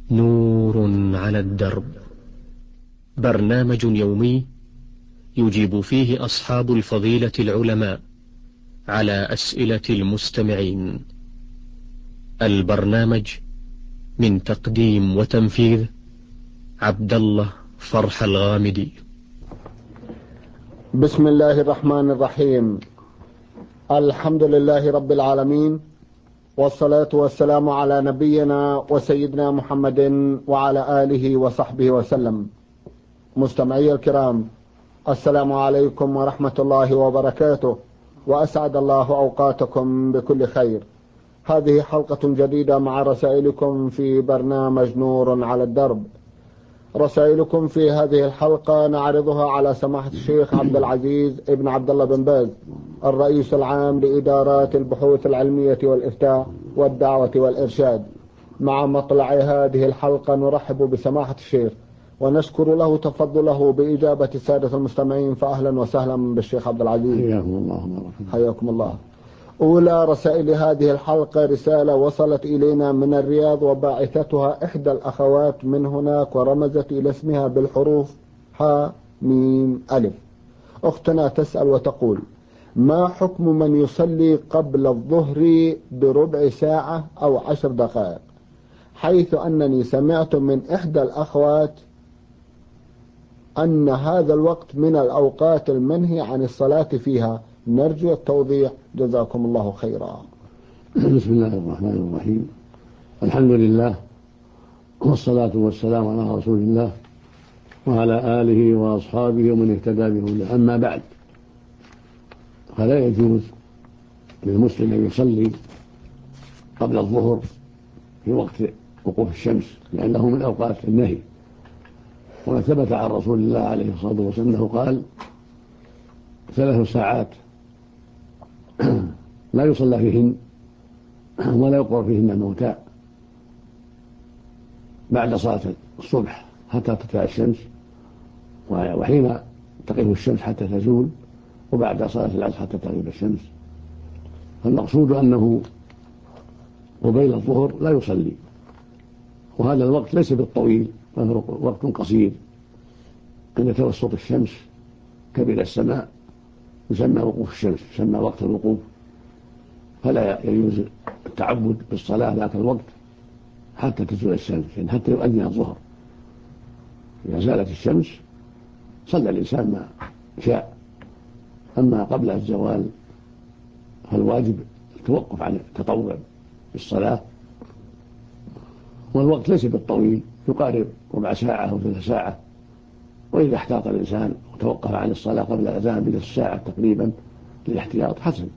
نور على الدرب، برنامج يومي يجيب فيه أصحاب الفضيلة العلماء على أسئلة المستمعين. البرنامج من تقديم وتنفيذ عبد الله فرح الغامدي. بسم الله الرحمن الرحيم. الحمد لله رب العالمين، والصلاة والسلام على نبينا وسيدنا محمد وعلى آله وصحبه وسلم. مستمعي الكرام، السلام عليكم ورحمة الله وبركاته، وأسعد الله أوقاتكم بكل خير. هذه حلقة جديدة مع رسائلكم في برنامج نور على الدرب. رسائلكم في هذه الحلقة نعرضها على سماحة الشيخ عبد العزيز ابن عبد الله بن باز، الرئيس العام لإدارات البحوث العلمية والإفتاء والدعوة والإرشاد. مع مطلع هذه الحلقة نرحب بسماحة الشيخ ونشكر له تفضله بإجابة السادة المستمعين، فأهلا وسهلا بالشيخ عبد العزيز. حياكم الله. حياكم الله. أولى رسائل هذه الحلقة رسالة وصلت إلينا من الرياض، وباعثتها إحدى الأخوات من هناك، ورمزت إلى اسمها بالحروف ح ميم ألف. أختنا تسأل وتقول: ما حكم من يصلي قبل الظهر بربع ساعة أو 10 دقائق، حيث أنني سمعت من إحدى الأخوات أن هذا الوقت من الأوقات المنهي عن الصلاة فيها؟ نرجو التوضيح، جزاكم الله خيرا. بسم الله الرحمن الرحيم. الحمد لله، والصلاة والسلام على رسول الله وعلى آله وأصحابه ومن اهتدى بهداه. أما بعد، فلا يجوز للمسلم أن يصلي قبل الظهر في وقت وقوف الشمس، لأنه من أوقات النهي. وثبت عن رسول الله عليه الصلاة والسلام أنه قال: 3 ساعات لا يصلى فيهن ولا يقرأ فيهن الموتى بعد صلاة الصبح حتى تطلع الشمس، وحين تقف الشمس حتى تزول، وبعد صلاة العصر حتى تغيب الشمس. فالمقصود أنه قبيل الظهر لا يصلي، وهذا الوقت ليس بالطويل، فهو وقت قصير. عند توسط الشمس كبد السماء يسمى وقوف الشمس، يسمى وقت الوقوف. فلا يجوز التعبد بالصلاة ذاك الوقت حتى تزول الشمس، يعني حتى يؤذن الظهر. إذا زالت الشمس صلى الإنسان ما شاء. أما قبل الزوال فالواجب التوقف عن التطوع بالصلاة، والوقت ليس بالطويل، يقارب ربع ساعة أو 3 ساعة. وإذا احتاط الإنسان وتوقف عن الصلاة قبل الأذان بنصف ساعة تقريبا للاحتياط حسن.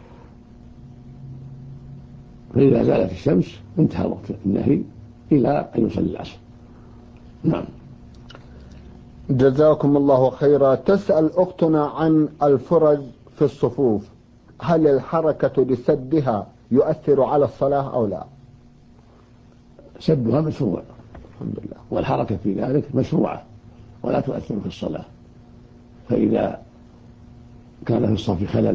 فإذا زالت الشمس انتهى وقت النهي إلى أن يصلي العصر. نعم. جزاكم الله خيرا. تسأل أختنا عن الفرج في الصفوف، هل الحركة لسدها يؤثر على الصلاة أو لا؟ سدها مشروع الحمد لله، والحركة في ذلك مشروعة ولا تؤثر في الصلاة. فإذا كان في الصف خلل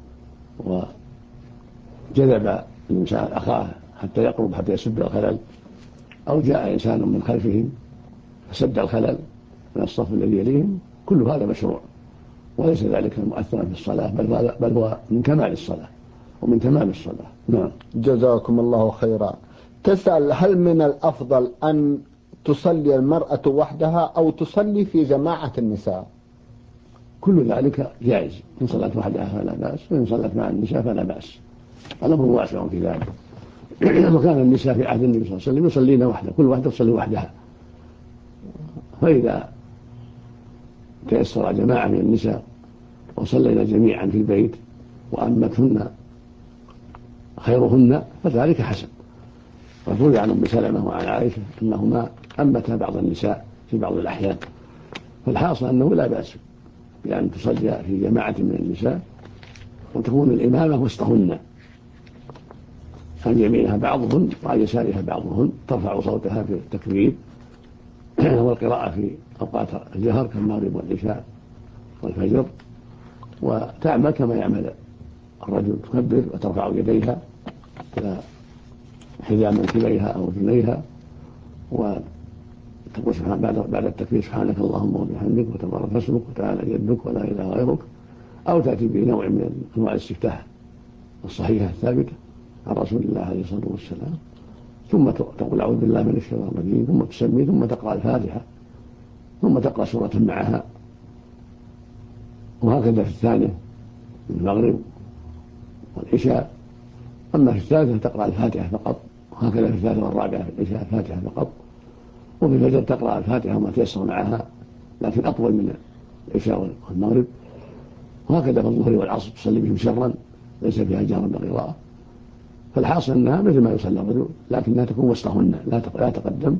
وجذب الإنسان أخاه حتى يقرب حتى يسد الخلل، أو جاء إنسان من خلفهم فسد الخلل من الصف الذي يليهم، كل هذا مشروع وليس ذلك مؤثرا في الصلاة، بل هو من كمال الصلاة ومن تمام الصلاة. نعم. جزاكم الله خيرا. تسأل: هل من الأفضل أن تصلي المرأة وحدها أو تصلي في جماعة النساء؟ كل ذلك جائز، إن صلت وحدها فلا بأس، وإن صلت مع النساء فلا بأس. الأمر واسع في ذلك. وكان النساء في عهد النبي صلى الله عليه وسلم يصلين وحده، كل واحدة تصلي وحدها. فإذا تيسر جماعة من النساء وصلينا جميعا في البيت وأمتهن خيرهن فذلك حسن. وروي عن أم سلمة وعن عائشة أنهما أمتا بعض النساء في بعض الأحيان. فالحاصل أنه لا بأس بأن تصلي في جماعة من النساء وتكون الإمامة وسطهن، عن يمينها بعضهن وعن يسارها بعضهن، ترفع صوتها في التكبير والقراءة في أوقات الجهر كالمغرب والعشاء والفجر، وتعمل كما يعمل الرجل، تكبر وترفع يديها إلى حذاء منكبيها أو أذنيها وتقول بعد التكبير سبحانك اللهم وبحمدك وتبارك اسمك وتعالى جدك ولا إله غيرك، أو تأتي بنوع من أنواع الاستفتاح الصحيحة الثابتة عن رسول الله عليه الصلاة والسلام، ثم تقول أعوذ بالله من الشيطان الرجيم، ثم تسمي، ثم تقرأ الفاتحة، ثم تقرأ سورة معها. وهكذا في الثانية من المغرب والعشاء. أما في الثالثة تقرأ الفاتحة فقط، وهكذا في الثالثة والرابعة في العشاء الفاتحة فقط. وفي الفجر تقرأ الفاتحة وما تيسر معها، لكن أطول من العشاء والمغرب. وهكذا في الظهر والعصر تصلي بهم سرا ليس فيها جهر بالقراءة. فالحاصل أنها مثل ما يصلي الرجل، لكنها تكون وسطهن لا تقدم،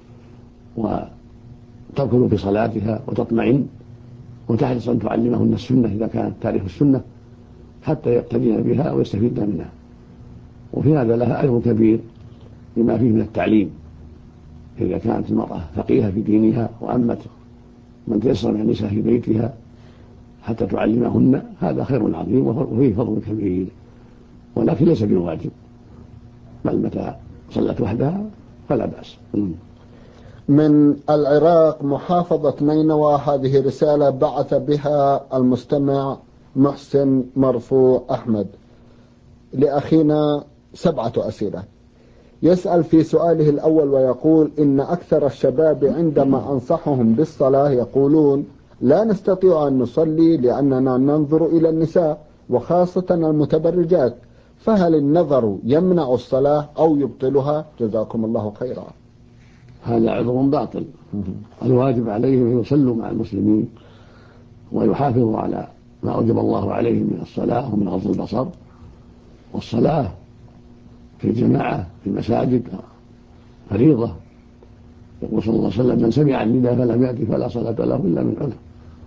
وتركض في صلاتها وتطمئن، وتحرص أن تعلمهن السنة إذا كانت تعرف السنة حتى يقتدين بها ويستفيدن منها. وفي هذا لها أجر كبير بما فيه من التعليم، إذا كانت المرأة فقيهة في دينها وأمت من تيسر من النساء في بيتها حتى تعلمهن، هذا خير عظيم وفيه فضل كبير، ولكن ليس بواجب، بل متى صلت وحدها فلا بأس. من العراق محافظة نينوى، هذه رسالة بعث بها المستمع محسن مرفوع أحمد لأخينا 7 أسئلة. يسأل في سؤاله الأول ويقول: إن أكثر الشباب عندما أنصحهم بالصلاة يقولون لا نستطيع أن نصلي لأننا ننظر إلى النساء وخاصة المتبرجات، فهل النظر يمنع الصلاة أو يبطلها؟ جزاكم الله خيرا. هذا عذر باطل. الواجب عليهم أن يصلوا مع المسلمين ويحافظوا على ما أوجب الله عليهم من الصلاة ومن غض البصر. والصلاة في الجماعة في المساجد فريضة. يقول صلى الله عليه وسلم: من سمع النداء فلم يأتي فلا صلاة له إلا من عذر.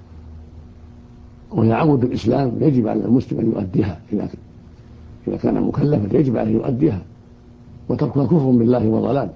وهي عمود الإسلام يجب على المسلم أن يؤديها، إذا كان مكلفا يجب عليه يؤديها، وتركها كفر بالله وضلال.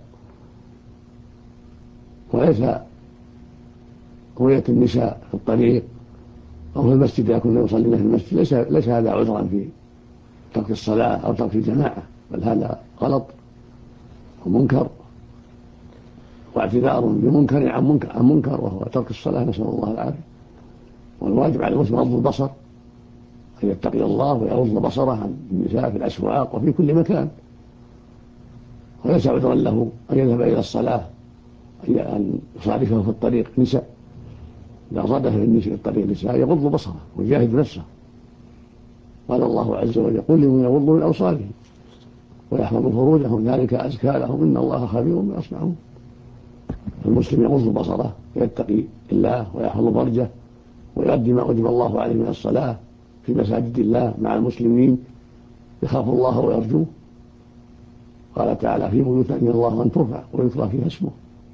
وليس رؤية النساء في الطريق أو في المسجد إذا كنا يصلين في المسجد ليس هذا عذرا في ترك الصلاة أو ترك الجماعة، بل هذا غلط ومنكر واعتذار بمنكر عن منكر، وهو ترك الصلاة، نسأل الله العافية. والواجب على المسلم غض البصر، أن يتقي الله ويغض بصره عن النساء في الأسواق وفي كل مكان، وليس عذرا له أن يذهب إلى الصلاة أن يصادفه في الطريق نساء. إذا صادف في الطريق نساء يغض بصره ويجاهد نفسه. قال الله عز وجل: قل لمن يغضوا من أبصارهم ويحفظوا فروجهم ذلك أزكى لهم إن الله خبير بما يصنعون. المسلم يغض بصره ويتقي الله ويحفظ فرجه ويؤدي ما أوجب الله عليه من الصلاة في مساجد الله مع المسلمين، يخاف الله ويرجوه. قال تعالى: في بيوت أذن الله أن ترفع ويذكر فيها اسمه.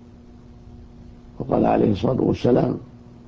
وقال عليه الصلاة والسلام: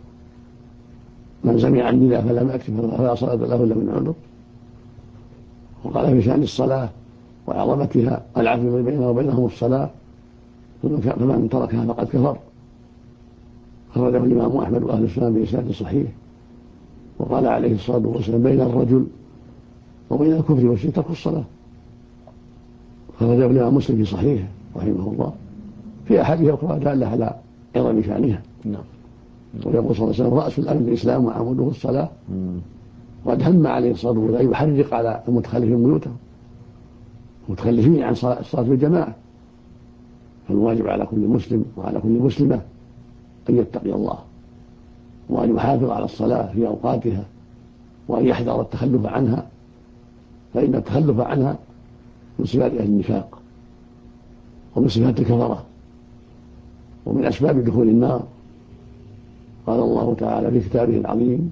من سمع النداء فلم يأت فلا صلاة له إلا من عذر. وقال في شأن الصلاة وعظمتها: العفو بيننا وبينهم الصلاة، فمن تركها فقد كفر. خرجه الإمام أحمد وأهل السنة بإسناد صحيح. وقال عليه الصلاة والسلام: بين الرجل وبين الكفر والشرك ترك الصلاة. خرجه الإمام مسلم في صحيح رحمه الله في أحاديث أخرى دالة على عظم شأنها. ويقول صلى الله عليه وسلم: رأس الأمر الإسلام وعموده الصلاة. وقد هم عليه الصلاة والسلام يحرق على المتخلفين بيوتهم، متخلفين عن الصلاة بالجماعة. فالواجب على كل مسلم وعلى كل مسلمة أن يتقي الله وأن يحافظ على الصلاة في أوقاتها، وأن يحذر التخلف عنها، فإن التخلف عنها من صفات أهل النفاق ومن صفات الكفرة ومن أسباب دخول النار. قال الله تعالى في كتابه العظيم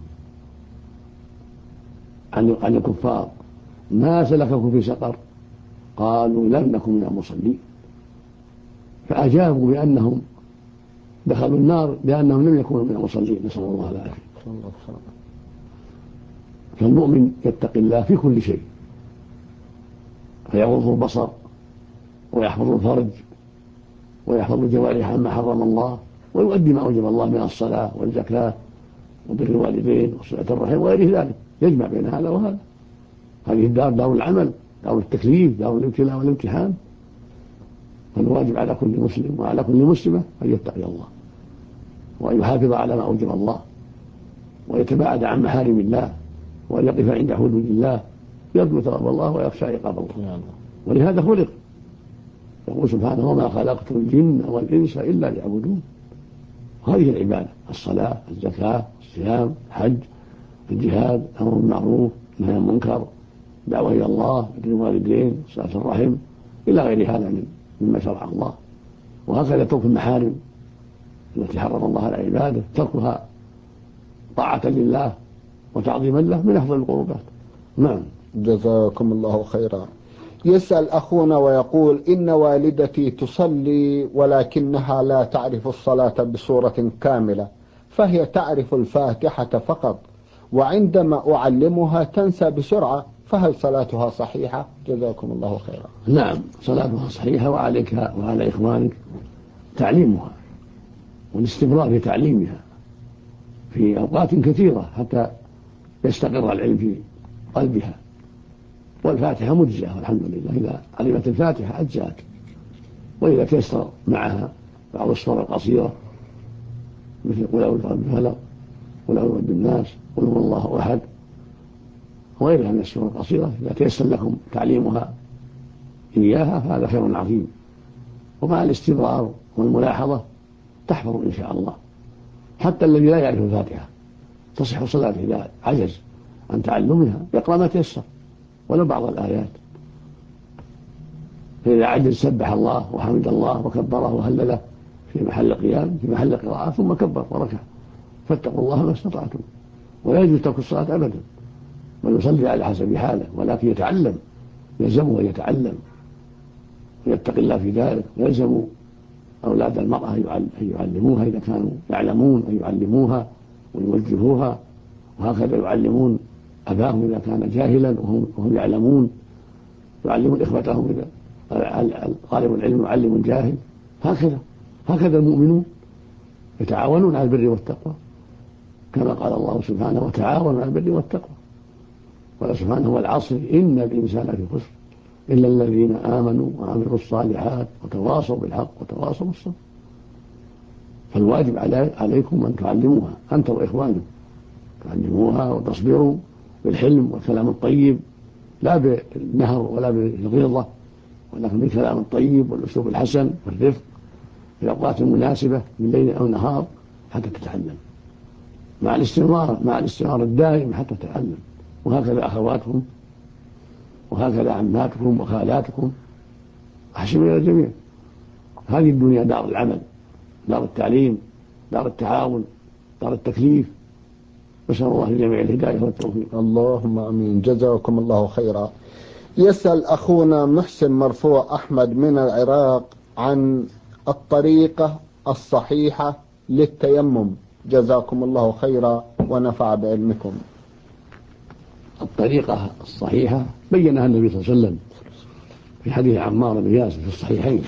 عن الكفار: ما سلككم في سقر؟ قالوا لم نكن من المصلين. فأجابوا بأنهم دخلوا النار لأنهم لم يكونوا من المصلين، نسأل الله العافية. فالمؤمن يتقي الله في كل شيء، فيغض البصر ويحفظ الفرج ويحفظ الجوارح عما حرم الله، ويؤدي ما أوجب الله من الصلاة والزكاة وبر الوالدين وصلة الرحم وغير ذلك، يجمع بين هذا وهذا. هذه الدار دار العمل، دار التكليف، دار الابتلاء والامتحان، فالواجب على كل مسلم وعلى كل مسلمة أن يتقي الله وأن يحافظ على ما أوجب الله ويتباعد عن محارم الله وأن يقف عند حدود الله يرجو ثواب الله ويخشى عقاب الله. ولهذا خلق. يقول سبحانه وما خلقت الجن والإنس إلا ليعبدون. هذه العبادة: الصلاة، الزكاة، الصيام، الحج، الجهاد، أمر بالمعروف، نهي عن المنكر، دعوة إلى الله، بر الوالدين، صلة الرحم، إلى غير هذا مما شرع الله. وهكذا ترك المحارم التي حرم الله على عباده، تركها طاعة لله وتعظيما له من أفضل القربات. نعم. جزاكم الله خيرا. يسأل أخونا ويقول: إن والدتي تصلي ولكنها لا تعرف الصلاة بصورة كاملة، فهي تعرف الفاتحة فقط، وعندما أعلمها تنسى بسرعة، فهل صلاتها صحيحة؟ جزاكم الله خيرا. نعم، صلاتها صحيحة، وعليك وعلى إخوانك تعليمها والاستمرار في تعليمها في أوقات كثيرة حتى يستقر العلم في قلبها. والفاتحة مجزئة والحمد لله، إذا علمت الفاتحة أجزأت. وإذا تيسر معها بعض السور القصيرة مثل قل أعوذ برب الفلق، قل أعوذ برب الناس، قل هو الله أحد، وغيرها من السور القصيرة، إذا تيسر لكم تعليمها إياها فهذا خير عظيم. ومع الاستمرار والملاحظة تحفظ إن شاء الله. حتى الذي لا يعرف الفاتحة تصح صلاته إذا عجز عن تعلمها يقرأ ما تيسر ولو بعض الآيات. فإذا عجز سبح الله وحمد الله وكبره وهلله في محل قيام في محل قراءة ثم كبر وركع. فاتقوا الله ما استطعتم. ولا يجوز ترك الصلاة أبدا، بل يصلي على حسب حاله، ولكن يتعلم، يلزمه أن يتعلم ويتقي الله في ذلك. ويلزم أولاد المرأة أن يعلموها إذا كانوا يعلمون، أن يعلموها ويوجهوها. وهكذا يعلمون أباهم إذا كان جاهلا وهم يعلمون، يعلمون إخوتهم إذا طالب العلم يعلم الجاهل. هكذا المؤمنون يتعاونون على البر والتقوى، كما قال الله سبحانه: وتعاونوا على البر والتقوى. قال سبحانه: والعصر إن الإنسان لفي خسر إلا الذين آمنوا وعملوا الصالحات وتواصوا بالحق وتواصوا بالصبر. فالواجب عليكم أن تعلموها أنت وإخوانكم، تعلموها وتصبروا بالحلم والكلام الطيب، لا بالنهر ولا بالغلظة، ولكن بالكلام الطيب والأسلوب الحسن والرفق في الأوقات المناسبة من ليل أو نهار حتى تتعلم، مع الاستمرار الدائم حتى تتعلم. وهكذا أخواتكم، وهكذا عماتكم وخالاتكم، أحسن إلى الجميع. هذه الدنيا دار العمل، دار التعليم، دار التعاون، دار التكليف. نسأل الله للجميع الهداية والتوفيق. اللهم آمين. جزاكم الله خيرا. يسأل أخونا محسن مرفوع أحمد من العراق عن الطريقة الصحيحة للتيمم. جزاكم الله خيرا ونفع بعلمكم. الطريقة الصحيحة بينها النبي صلى الله عليه وسلم في حديث عمار بن ياسر في الصحيحين،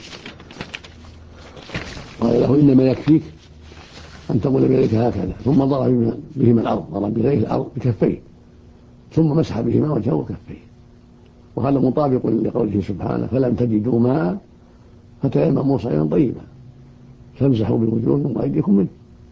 قال له: إنما يكفيك أن تقول بيديك هكذا، ثم ضرب بهما الأرض، ضرب بيديه الأرض بكفيه، ثم مسح بهما وجهه وكفيه. وهذا مطابق لقوله سبحانه: فلم تجدوا ماء فتيمموا صعيدا طيبا فامسحوا بوجوهكم وأيديكم منه.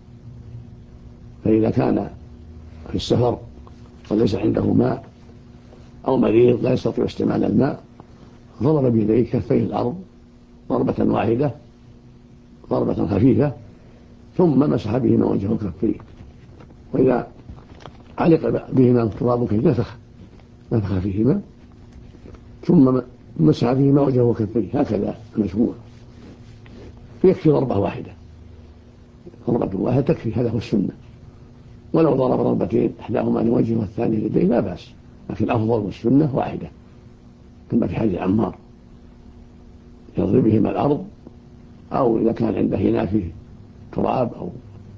فإذا كان في السفر وليس عنده ماء أو مريض لا يستطيع استعمال الماء، ضرب بيديه كفيه الأرض ضربة واحدة، ضربة خفيفة، ثم مسح بهما وجهه وكفيه. وإذا علق بهما التراب كثير نفخ فيهما، ثم مسح بهما وجهه وكفيه، هكذا المشروع. يكفي ضربة واحدة، ضربة واحدة تكفي، هذا هو السنة. ولو ضرب ضربتين إحداهما لوجهه والثانية ليديه لا بأس، لكن الأفضل والسنة واحدة كما في حديث عمار، يضرب بهما الأرض، أو إذا كان عنده هنا فيه تراب أو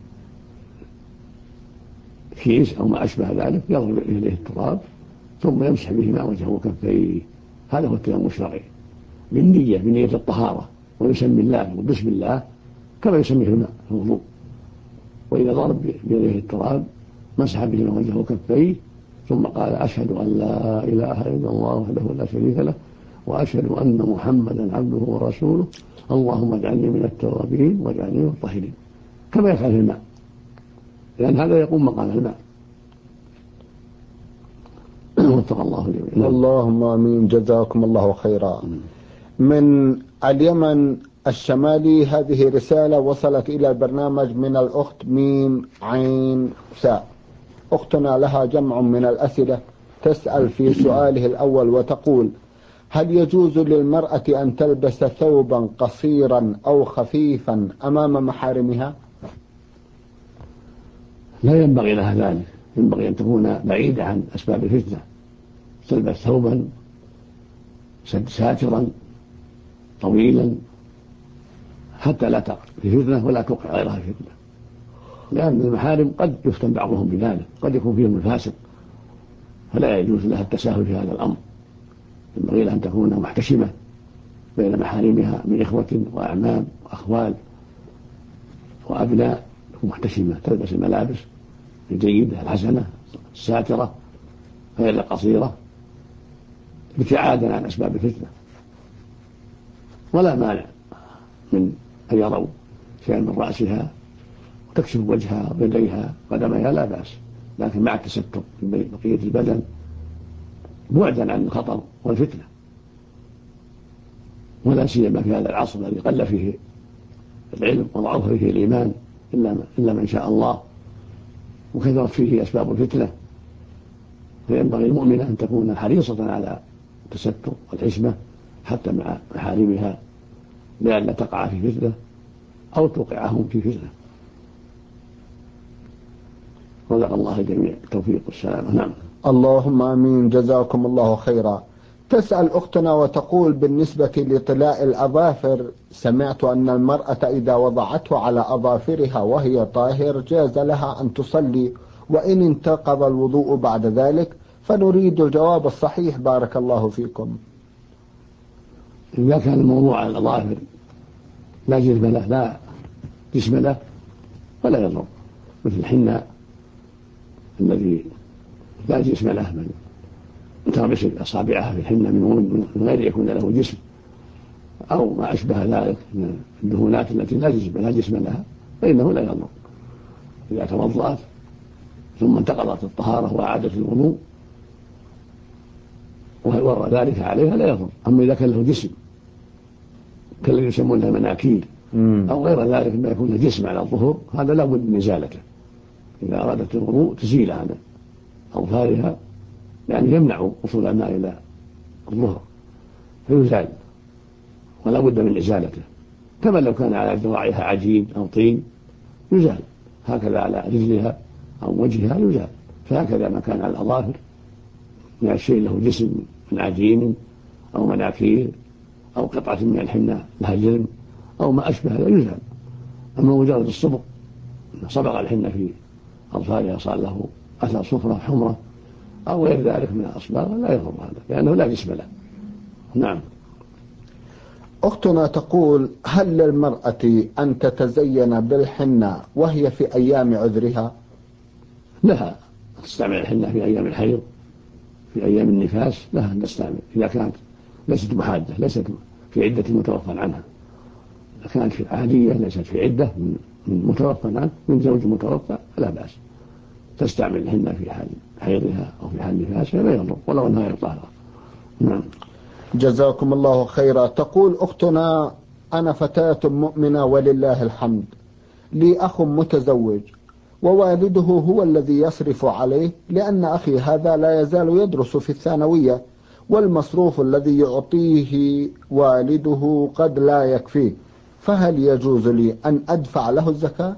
كيس أو ما أشبه ذلك يضرب إليه التراب ثم يمسح بهما وجهه وكفيه. هذا هو التيمم الشرعي بنية الطهارة، ويسمي الله وبسم الله كما يسميه الماء في الوضوء. وإذا ضرب بيده التراب مسح بهما وجهه وكفيه، ثم قال: أشهد أن لا إله إلا الله وحده لا شريك له وأشهد أن محمدا عبده ورسوله، اللهم اجعلني من التوابين واجعلني من المطهرين، كما يفعل في الماء، لأن هذا يقوم مقام الماء. وفق الله جميعا. اللهم آمين. جزاكم الله خيرا. من اليمن الشمالي هذه رسالة وصلت إلى البرنامج من الأخت ميم عين ساء. أختنا لها جمع من الأسئلة، تسأل في سؤاله الأول وتقول: هل يجوز للمرأة أن تلبس ثوبا قصيرا أو خفيفا أمام محارمها؟ لا ينبغي لها ذلك، ينبغي أن تكون بعيدة عن أسباب الفتنة، تلبس ثوبا ساترا طويلا حتى لا تقع في فتنة ولا توقع غيرها في فتنة، لأن المحارم قد يفتن بعضهم بذلك، قد يكون فيهم الفاسق، فلا يجوز لها التساهل في هذا الأمر. ينبغي لها أن تكون محتشمة بين محارمها من إخوة وأعمام وأخوال وأبناء، تكون محتشمة، تلبس الملابس الجيدة الحسنة الساترة غير القصيرة، ابتعادا عن أسباب الفتنة. ولا مانع من أن يروا شيئا من رأسها وتكشف وجهها ويديها قدميها، لا بأس، لكن مع التستر في بقية البدن بعدا عن الخطر والفتنة، ولا سيما في هذا العصر الذي قل فيه العلم وضعف فيه الإيمان إلا من شاء الله، وكثرت فيه أسباب الفتنة. فينبغي المؤمنة أن تكون حريصة على التستر والحشمة حتى مع محارمها، لئلا تقع في فتنة أو توقعهم في فتنة. رزق الله الجميع التوفيق والسلامة. نعم. اللهم آمين. جزاكم الله خيرا. تسأل أختنا وتقول: بالنسبة لطلاء الأظافر، سمعت أن المرأة إذا وضعته على أظافرها وهي طاهر جاز لها أن تصلي وإن انتقض الوضوء بعد ذلك، فنريد الجواب الصحيح بارك الله فيكم. إذا كان الموضوع على الأظافر لا جسم له لا جسم له فلا يضر، مثل الحناء الذي لا جسم له، من تغمس أصابعها في الحنة من غير يكون له جسم، أو ما أشبه ذلك من الدهونات التي لا جسم لها، فإنه لا يضر. إذا توضأت ثم انتقضت الطهارة وأعادت الوضوء وورى ذلك عليها لا يضر. أما إذا كان له جسم كالذي يسمونها مناكير أو غير ذلك ما يكون له جسم على الظهور، هذا لا بد من إزالته. إذا أرادت الوضوء تزيل عن أظفارها، يعني يمنع وصول الماء إلى الظهر فيزال، ولا بد من إزالته. كما لو كان على ذراعها عجين أو طين يزال، هكذا على رجلها أو وجهها يزال، فهكذا ما كان على الأظافر من الشيء له جسم من عجين أو مناكير أو قطعة من الحنة لها جلم أو ما أشبه هذا يزال. أما مجرد الصبغ، صبغ الحنة في أظفارها صار له أثر صفرة حمرة أو غير ذلك من الأصباغ لا يضر هذا، لأنه لا جسم له. نعم. أختنا تقول: هل للمرأة أن تتزين بالحنة وهي في أيام عذرها؟ لها تستعمل الحنة في أيام الحيض، في أيام النفاس لها أن تستعمل، إذا كانت ليست محادة، ليست في عدة متوفى عنها. إذا كانت في عادية ليست في عدة من متوفى عنه من زوج متوفى فلا بأس، تستعمل الحنة في حال حيضها أو في حال نفاسها لا يضر ولو أنها غير طاهرة. نعم. جزاكم الله خيرا. تقول أختنا: أنا فتاة مؤمنة ولله الحمد، لي أخ متزوج ووالده هو الذي يصرف عليه، لأن أخي هذا لا يزال يدرس في الثانوية، والمصروف الذي يعطيه والده قد لا يكفيه، فهل يجوز لي أن أدفع له الزكاة؟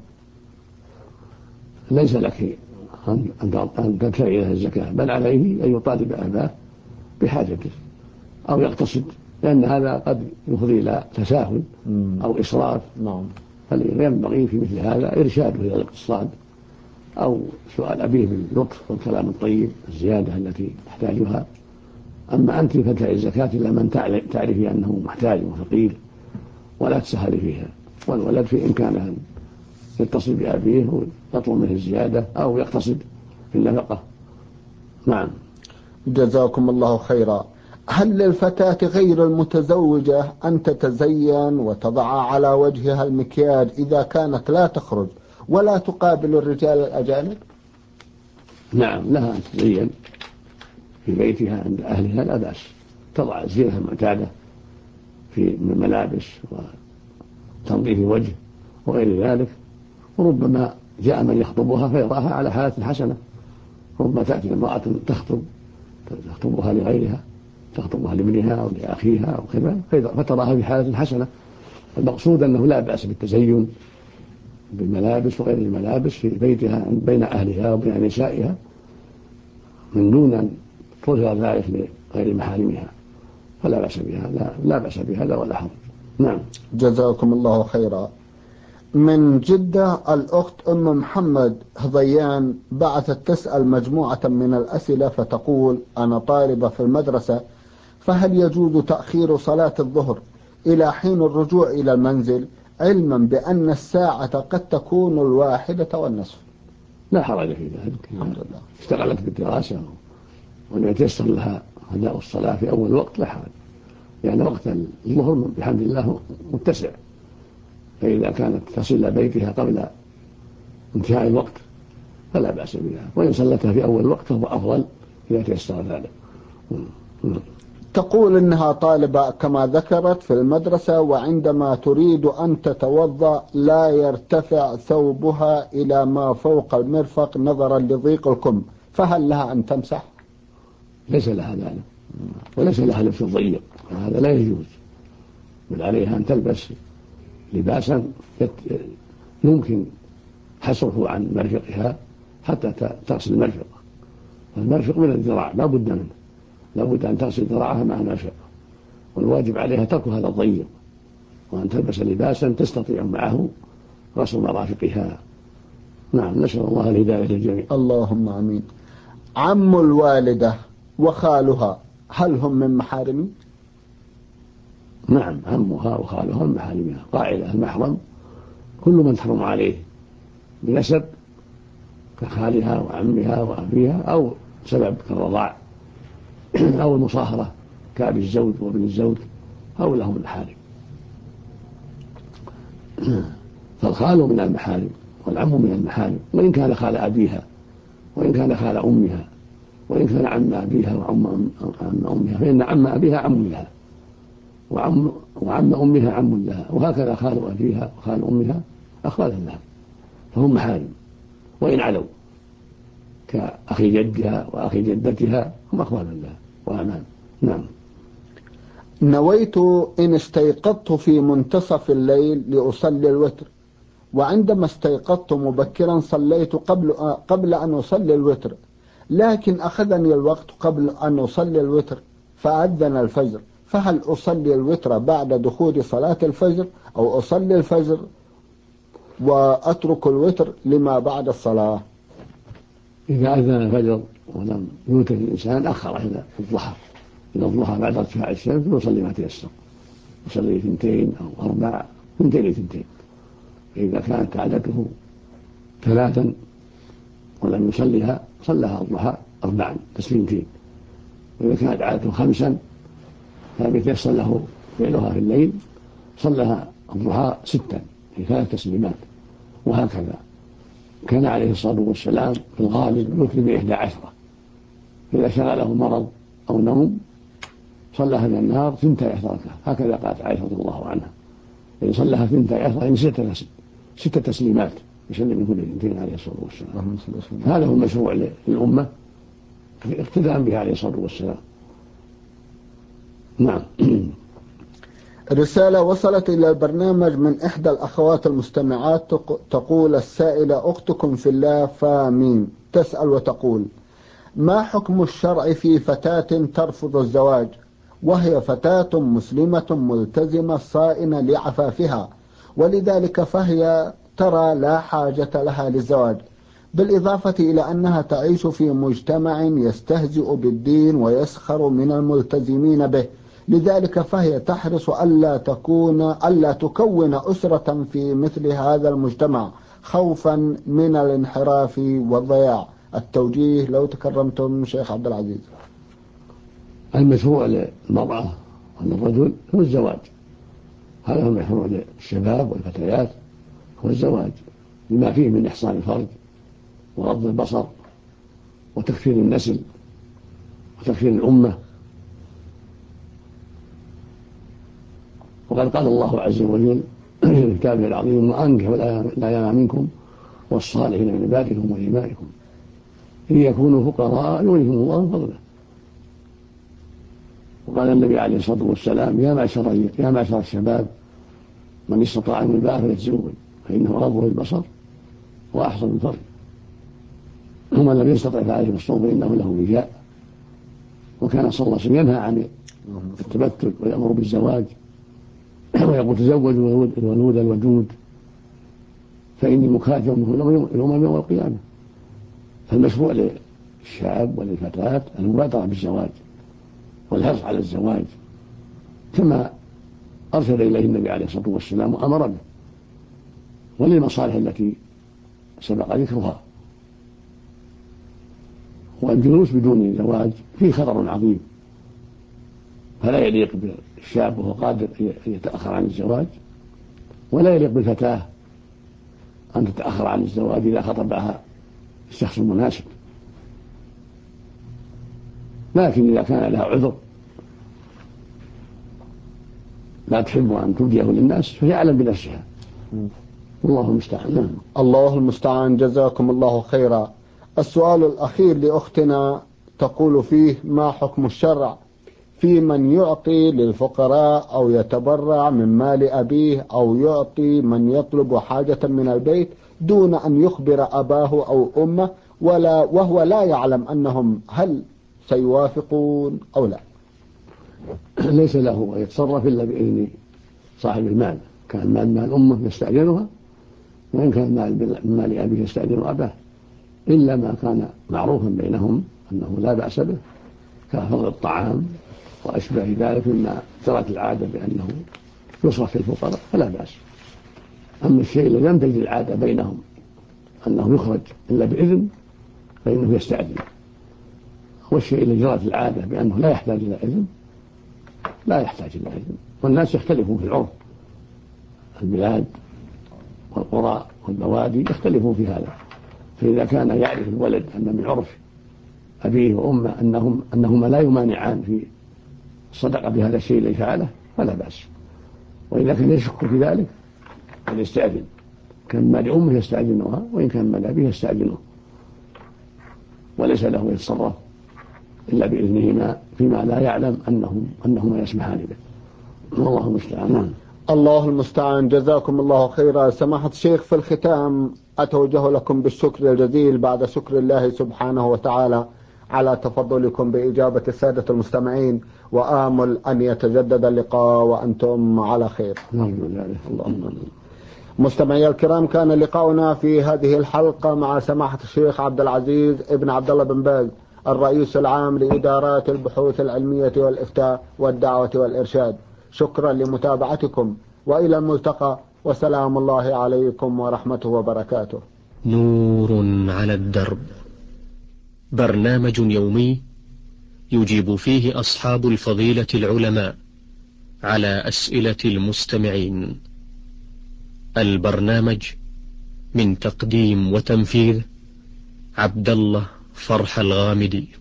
ليس لك أن تدفعي له الزكاة، بل عليه أن يطالب أباه بحاجته أو يقتصد، لأن هذا قد يفضي إلى تساهل أو إسراف. نعم. فينبغي في مثل هذا إرشاده إلى الاقتصاد أو سؤال أبيه باللطف والكلام الطيب الزيادة التي تحتاجها. أما أنت فادفعي الزكاة إلى من تعرفي أنه محتاج وفقير ولا تسهلي فيها، والولد في إمكانه أن يتصل بأبيه ويطلب منه الزيادة أو يقتصد في النفقة. نعم. جزاكم الله خيرا. هل للفتاة غير المتزوجة أن تتزين وتضع على وجهها المكياج إذا كانت لا تخرج ولا تقابل الرجال الأجانب؟ نعم، لها أن تتزين في بيتها عند أهلها لا بأس، تضع الزينة المعتادة من ملابس وتنظيف وجه وغير ذلك. وربما جاء من يخطبها فيراها على حالة حسنة، ربما تأتي امرأة تخطبها لغيرها، تخطبها لابنها أو لأخيها أو كذا، فتراها في حالة حسنة. المقصود أنه لا بأس بالتزين بالملابس وغير الملابس في بيتها بين أهلها وبين نسائها من دون أن تظهر ذلك لغير محارمها، فلا بأس بها، لا بأس بهذا ولا حرج. نعم. جزاكم الله خيرا. من جدة الأخت أم محمد هضيان بعثت تسأل مجموعة من الأسئلة فتقول: أنا طالبة في المدرسة، فهل يجوز تأخير صلاة الظهر إلى حين الرجوع إلى المنزل، علما بأن الساعة قد تكون 1:30؟ لا حرج في ذلك، الحمد لله. اشتغلت بالدراسة وأن يتيسر لها أداء الصلاة في أول وقت لا حرج، لأن وقت الظهر بحمد الله متسع، فإذا كانت تصل إلى بيتها قبل انتهاء الوقت فلا بأس بها، وإن صلتها في أول وقت فهو أفضل إذا تيسر ذلك. تقول إنها طالبة كما ذكرت في المدرسة، وعندما تريد أن تتوضأ لا يرتفع ثوبها إلى ما فوق المرفق نظرا لضيق الكم، فهل لها أن تمسح؟ ليس لها ذلك، وليس لها لبس ضيق، هذا لا يجوز، بل عليها أن تلبس لباسا يمكن حصره عن مرفقها حتى تغسل المرفق، فالمرفق من الذراع لا بد منه، لا بد أن تغسل ذراعها مع المرفق، والواجب عليها ترك هذا الضيق، وأن تلبس لباسا تستطيع معه غسل مرافقها. نعم، نسأل الله الهداية للجميع. اللهم آمين. عم الوالدة وخالها هل هم من محارمي؟ نعم، عمها وخالها من محارمها، قاعدة: المحرم كل من تحرم عليه بنسب كخالها وعمها وأبيها، أو سبب كالرضاع أو المصاهرة كأبي الزوج وابن الزوج، أو لهم المحارم. فالخال من المحارم والعم من المحارم، وإن كان خال أبيها وإن كان خال أمها وإن كان عم أبيها وعم أمها، فإن عم أبيها عم لها وعم أمها عم لها، وهكذا خال أبيها وخال أمها أخوالا لها، فهم محارم وإن علوا، كأخي جدها وأخي جدتها هم أخوالا لها وأعمام. نعم. نويت إن استيقظت في منتصف الليل لأصلي الوتر، وعندما استيقظت مبكرا صليت قبل أن أصلي الوتر، لكن أخذني الوقت قبل أن أصلي الوتر فأذن الفجر، فهل أصلي الوتر بعد دخول صلاة الفجر أو أصلي الفجر وأترك الوتر لما بعد الصلاة؟ إذا أذن الفجر ولم يوتر الإنسان أخر إلى الضحى، إلى الضحى بعد ارتفاع الشمس ويصلي ما تيسر، يصلي 2 أو 4، 2 2. فإذا كانت عادته 3 ولم يصليها صلىها الضحى 4 تسليمتين، وإذا كانت عادته 5 فلم يتيسر له فعلها في الليل صلىها الضحى 6 في 3 تسليمات. وهكذا كان عليه الصلاة والسلام في الغالب يتم 11، فإذا شغله مرض أو نوم صلىها من النهار 12 ركعة، هكذا قالت عائشة رضي الله عنها، إن صلىها 12 يعني 6 تسليمات يسلم من كل 2 عليه الصلاة والسلام. هذا هو المشروع للأمة اقتداء به عليه الصلاة والسلام. نعم. رسالة وصلت إلى البرنامج من إحدى الأخوات المستمعات، تقول السائلة: أختكم في الله فامين، تسأل وتقول: ما حكم الشرع في فتاة ترفض الزواج وهي فتاة مسلمة ملتزمة صائنة لعفافها، ولذلك فهي ترى لا حاجة لها للزواج، بالإضافة إلى أنها تعيش في مجتمع يستهزئ بالدين ويسخر من الملتزمين به، لذلك فهي تحرص ألا تكون أسرة في مثل هذا المجتمع خوفا من الانحراف والضياع؟ التوجيه لو تكرمتم شيخ عبد العزيز. المشروع للمرأة وللرجل هو الزواج، هذا هو المشروع للشباب والفتيات، هو الزواج بما فيه من إحصان الفرج وغض البصر وتكثير النسل وتكثير الأمة. وقد قال الله عز وجل في كتابه العظيم: وأنكحوا الأيام منكم والصالحين من عبادكم وإمائكم إن يكونوا فقراء يغنيهم الله من فضله. وقال النبي عليه الصلاة والسلام: يا معشر الشباب من استطاع من الباء فليتزوج فإنه أغض للبصر وأحسن الفرج، ومن لم يستطع فعليه بالصوم فإنه له وجاء. وكان صلى الله عليه وسلم ينهى عن التبتل ويأمر بالزواج ويقول: تزوجوا الولود الودود فإني مكاثر منه الأمم يوم القيامة. فالمشروع للشاب وللفتاة المبادرة بالزواج والحرص على الزواج كما أرشد إليه النبي عليه الصلاة والسلام وأمر به، وللمصالح التي سبق ذكرها. والجلوس بدون زواج فيه خطر عظيم، فلا يليق بالشاب وهو قادر أن يتأخر عن الزواج، ولا يليق بالفتاة أن تتأخر عن الزواج إذا خطبها الشخص المناسب. لكن إذا كان لها عذر لا تحب أن تبديه للناس فهي أعلم بنفسها، والله المستعان. الله المستعان، جزاكم الله خيرا. السؤال الأخير لأختنا تقول فيه: ما حكم الشرع في من يعطي للفقراء أو يتبرع من مال أبيه أو يعطي من يطلب حاجة من البيت دون أن يخبر أباه أو أمه وهو لا يعلم أنهم هل سيوافقون أو لا؟ ليس له أن يتصرف إلا بإذن صاحب المال. كان مال أمه يستأذنها، وإن كان مال أبيه يستأذن أباه، إلا ما كان معروفا بينهم أنه لا بأس به كفضل الطعام وأشبه ذلك مما جرت العادة بأنه يصرف في الفقراء فلا بأس. أما الشيء الذي لم تجد العادة بينهم أنه يخرج إلا بإذن فإنه يستأذن، والشيء الذي جرت العادة بأنه لا يحتاج إلى إذن لا يحتاج إلى إذن. والناس يختلفون في العرف، البلاد والقرى والبوادي يختلفون في هذا. فإذا كان يعرف الولد أن من عرف أبيه وأمه أنهما لا يمانعان في الصدقة بهذا الشيء الذي فعله فلا بأس. وإذا كان يشك في ذلك فليستأذن، كان مال أمه يستأذنها وإن كان مال أبيه يستأذنه، وليس له يتصرف إلا بإذنهما فيما لا يعلم أنهما يسمحان به، والله المستعان. الله المستعان، جزاكم الله خيرا. سماحة الشيخ، في الختام أتوجه لكم بالشكر الجزيل بعد شكر الله سبحانه وتعالى على تفضلكم بإجابة السادة المستمعين، وآمل أن يتجدد اللقاء وأنتم على خير. اللهم. مستمعي الكرام، كان لقاؤنا في هذه الحلقة مع سماحة الشيخ عبد العزيز ابن عبد الله بن باز، الرئيس العام لإدارات البحوث العلمية والإفتاء والدعوة والإرشاد. شكرا لمتابعتكم، وإلى الملتقى، وسلام الله عليكم ورحمته وبركاته. نور على الدرب، برنامج يومي يجيب فيه أصحاب الفضيلة العلماء على أسئلة المستمعين. البرنامج من تقديم وتنفيذ عبد الله فرح الغامدي.